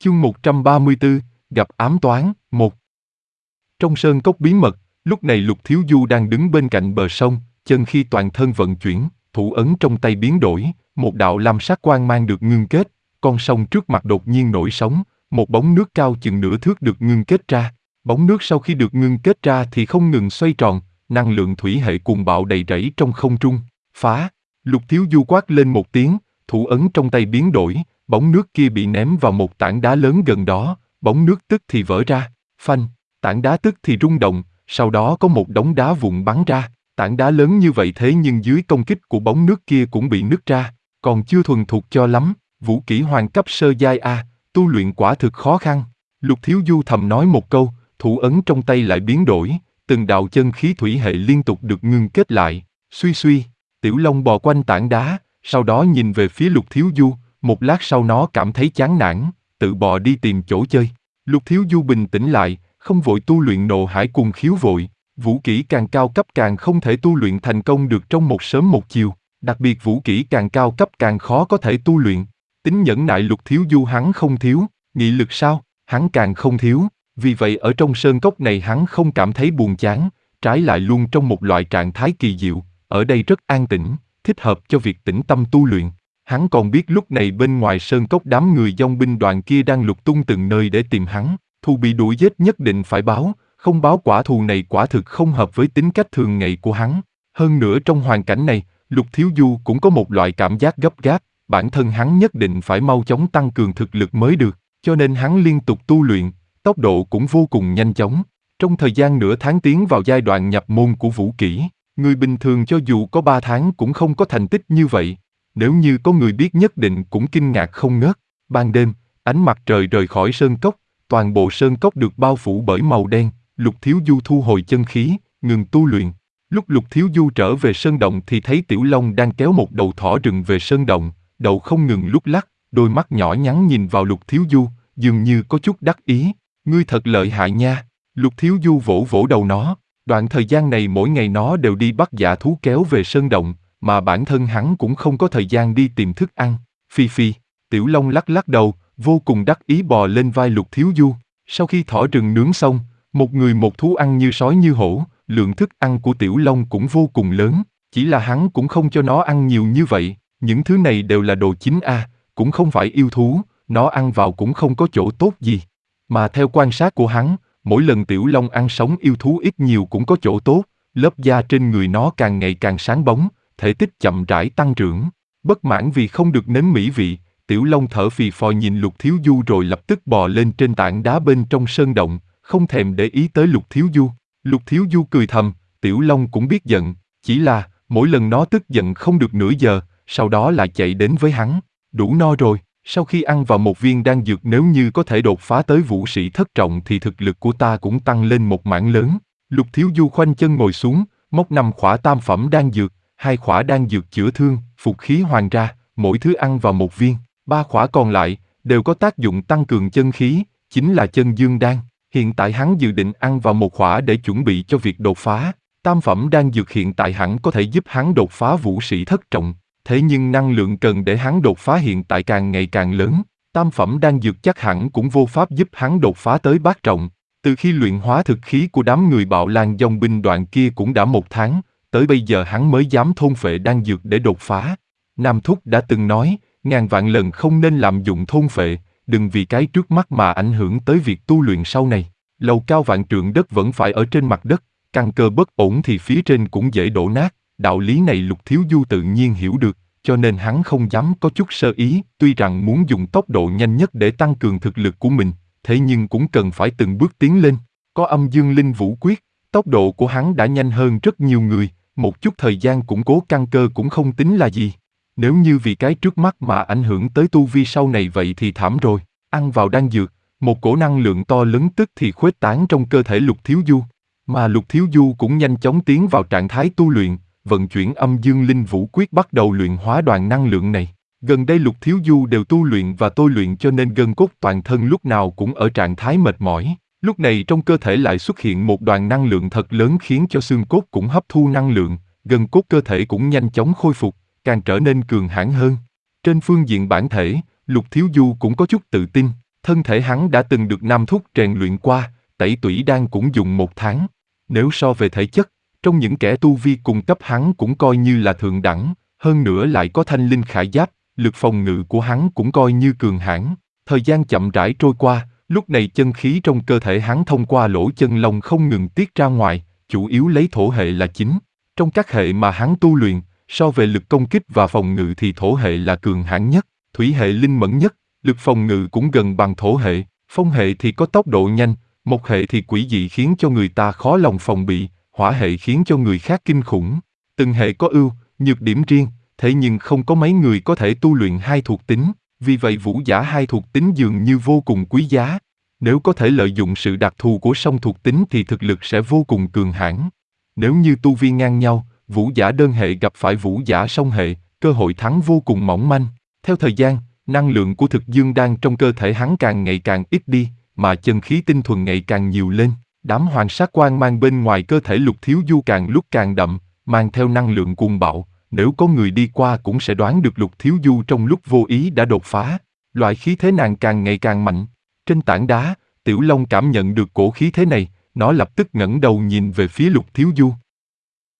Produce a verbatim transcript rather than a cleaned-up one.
Chương một trăm ba mươi tư, gặp ám toán, một. Trong sơn cốc bí mật, lúc này Lục Thiếu Du đang đứng bên cạnh bờ sông, chân khi toàn thân vận chuyển, thủ ấn trong tay biến đổi, một đạo lam sắc quang mang được ngưng kết, con sông trước mặt đột nhiên nổi sóng, một bóng nước cao chừng nửa thước được ngưng kết ra. Bóng nước sau khi được ngưng kết ra thì không ngừng xoay tròn, năng lượng thủy hệ cuồng bạo đầy rẫy trong không trung. Phá! Lục Thiếu Du quát lên một tiếng, thủ ấn trong tay biến đổi, bóng nước kia bị ném vào một tảng đá lớn gần đó, bóng nước tức thì vỡ ra, phanh, tảng đá tức thì rung động, sau đó có một đống đá vụn bắn ra, tảng đá lớn như vậy thế nhưng dưới công kích của bóng nước kia cũng bị nứt ra, còn chưa thuần thục cho lắm, vũ kỹ hoàng cấp sơ giai A, tu luyện quả thực khó khăn. Lục Thiếu Du thầm nói một câu, thủ ấn trong tay lại biến đổi, từng đạo chân khí thủy hệ liên tục được ngưng kết lại, suy suy, Tiểu Long bò quanh tảng đá, sau đó nhìn về phía Lục Thiếu Du, một lát sau nó cảm thấy chán nản, tự bò đi tìm chỗ chơi. Lục Thiếu Du bình tĩnh lại, không vội tu luyện nộ hải cùng khiếu vội, vũ kỹ càng cao cấp càng không thể tu luyện thành công được trong một sớm một chiều, đặc biệt vũ kỹ càng cao cấp càng khó có thể tu luyện. Tính nhẫn nại Lục Thiếu Du hắn không thiếu, nghị lực sao, hắn càng không thiếu, vì vậy ở trong sơn cốc này hắn không cảm thấy buồn chán, trái lại luôn trong một loại trạng thái kỳ diệu, ở đây rất an tĩnh, thích hợp cho việc tĩnh tâm tu luyện. Hắn còn biết lúc này bên ngoài sơn cốc đám người dòng binh đoàn kia đang lục tung từng nơi để tìm hắn, thù bị đuổi giết nhất định phải báo, không báo quả thù này quả thực không hợp với tính cách thường ngày của hắn. Hơn nữa trong hoàn cảnh này, Lục Thiếu Du cũng có một loại cảm giác gấp gáp, bản thân hắn nhất định phải mau chóng tăng cường thực lực mới được, cho nên hắn liên tục tu luyện, tốc độ cũng vô cùng nhanh chóng. Trong thời gian nửa tháng tiến vào giai đoạn nhập môn của vũ kỹ, người bình thường cho dù có ba tháng cũng không có thành tích như vậy. Nếu như có người biết nhất định cũng kinh ngạc không ngớt. Ban đêm, ánh mặt trời rời khỏi sơn cốc, toàn bộ sơn cốc được bao phủ bởi màu đen, Lục Thiếu Du thu hồi chân khí, ngừng tu luyện. Lúc Lục Thiếu Du trở về sơn động thì thấy Tiểu Long đang kéo một đầu thỏ rừng về sơn động, đầu không ngừng lúc lắc, đôi mắt nhỏ nhắn nhìn vào Lục Thiếu Du, dường như có chút đắc ý. Ngươi thật lợi hại nha. Lục Thiếu Du vỗ vỗ đầu nó, đoạn thời gian này mỗi ngày nó đều đi bắt dã thú kéo về sơn động, mà bản thân hắn cũng không có thời gian đi tìm thức ăn. Phi phi, Tiểu Long lắc lắc đầu, vô cùng đắc ý bò lên vai Lục Thiếu Du. Sau khi thỏ rừng nướng xong, một người một thú ăn như sói như hổ, lượng thức ăn của Tiểu Long cũng vô cùng lớn, chỉ là hắn cũng không cho nó ăn nhiều như vậy, những thứ này đều là đồ chính A, cũng không phải yêu thú, nó ăn vào cũng không có chỗ tốt gì. Mà theo quan sát của hắn, mỗi lần Tiểu Long ăn sống yêu thú ít nhiều cũng có chỗ tốt, lớp da trên người nó càng ngày càng sáng bóng, thể tích chậm rãi tăng trưởng. Bất mãn vì không được nếm mỹ vị, Tiểu Long thở phì phò nhìn Lục Thiếu Du rồi lập tức bò lên trên tảng đá bên trong sơn động, không thèm để ý tới Lục Thiếu Du. Lục Thiếu Du cười thầm, Tiểu Long cũng biết giận, chỉ là mỗi lần nó tức giận không được nửa giờ, sau đó lại chạy đến với hắn, đủ no rồi. Sau khi ăn vào một viên đan dược nếu như có thể đột phá tới vũ sĩ thất trọng thì thực lực của ta cũng tăng lên một mảng lớn. Lục Thiếu Du khoanh chân ngồi xuống, móc năm khỏa tam phẩm đan dược, hai khỏa đan dược chữa thương, phục khí hoàng ra, mỗi thứ ăn vào một viên, ba khỏa còn lại đều có tác dụng tăng cường chân khí, chính là chân dương đan. Hiện tại hắn dự định ăn vào một khỏa để chuẩn bị cho việc đột phá. Tam phẩm đan dược hiện tại hẳn có thể giúp hắn đột phá vũ sĩ thất trọng, thế nhưng năng lượng cần để hắn đột phá hiện tại càng ngày càng lớn. Tam phẩm đan dược chắc hẳn cũng vô pháp giúp hắn đột phá tới bát trọng. Từ khi luyện hóa thực khí của đám người Bạo Lang dòng binh đoàn kia cũng đã một tháng, tới bây giờ hắn mới dám thôn phệ đan dược để đột phá. Nam Thúc đã từng nói, ngàn vạn lần không nên lạm dụng thôn phệ, đừng vì cái trước mắt mà ảnh hưởng tới việc tu luyện sau này. Lầu cao vạn trượng đất vẫn phải ở trên mặt đất, căn cơ bất ổn thì phía trên cũng dễ đổ nát. Đạo lý này Lục Thiếu Du tự nhiên hiểu được, cho nên hắn không dám có chút sơ ý. Tuy rằng muốn dùng tốc độ nhanh nhất để tăng cường thực lực của mình, thế nhưng cũng cần phải từng bước tiến lên. Có âm dương linh vũ quyết, tốc độ của hắn đã nhanh hơn rất nhiều người, một chút thời gian củng cố căn cơ cũng không tính là gì. Nếu như vì cái trước mắt mà ảnh hưởng tới tu vi sau này vậy thì thảm rồi. Ăn vào đan dược, một cổ năng lượng to lớn tức thì khuếch tán trong cơ thể Lục Thiếu Du. Mà Lục Thiếu Du cũng nhanh chóng tiến vào trạng thái tu luyện, vận chuyển âm dương linh vũ quyết bắt đầu luyện hóa đoàn năng lượng này. Gần đây Lục Thiếu Du đều tu luyện và tôi luyện cho nên gân cốt toàn thân lúc nào cũng ở trạng thái mệt mỏi. Lúc này trong cơ thể lại xuất hiện một đoàn năng lượng thật lớn khiến cho xương cốt cũng hấp thu năng lượng, gân cốt cơ thể cũng nhanh chóng khôi phục, càng trở nên cường hãn hơn. Trên phương diện bản thể, Lục Thiếu Du cũng có chút tự tin. Thân thể hắn đã từng được Nam Thúc rèn luyện qua, tẩy tủy đan cũng dùng một tháng. Nếu so về thể chất, trong những kẻ tu vi cùng cấp hắn cũng coi như là thượng đẳng, hơn nữa lại có thanh linh khải giáp, lực phòng ngự của hắn cũng coi như cường hãn. Thời gian chậm rãi trôi qua, lúc này chân khí trong cơ thể hắn thông qua lỗ chân lông không ngừng tiết ra ngoài, chủ yếu lấy thổ hệ là chính. Trong các hệ mà hắn tu luyện, so về lực công kích và phòng ngự thì thổ hệ là cường hãn nhất, thủy hệ linh mẫn nhất, lực phòng ngự cũng gần bằng thổ hệ, phong hệ thì có tốc độ nhanh, mộc hệ thì quỷ dị khiến cho người ta khó lòng phòng bị, hỏa hệ khiến cho người khác kinh khủng. Từng hệ có ưu, nhược điểm riêng, thế nhưng không có mấy người có thể tu luyện hai thuộc tính, vì vậy vũ giả hai thuộc tính dường như vô cùng quý giá. Nếu có thể lợi dụng sự đặc thù của song thuộc tính thì thực lực sẽ vô cùng cường hãn. Nếu như tu vi ngang nhau, vũ giả đơn hệ gặp phải vũ giả song hệ, cơ hội thắng vô cùng mỏng manh. Theo thời gian, năng lượng của thực dương đan trong cơ thể hắn càng ngày càng ít đi, mà chân khí tinh thuần ngày càng nhiều lên. Đám hoàng sát quang mang bên ngoài cơ thể Lục Thiếu Du càng lúc càng đậm, mang theo năng lượng cuồng bạo. Nếu có người đi qua cũng sẽ đoán được Lục Thiếu Du trong lúc vô ý đã đột phá. Loại khí thế nàng càng ngày càng mạnh. Trên tảng đá, Tiểu Long cảm nhận được cổ khí thế này, nó lập tức ngẩng đầu nhìn về phía Lục Thiếu Du.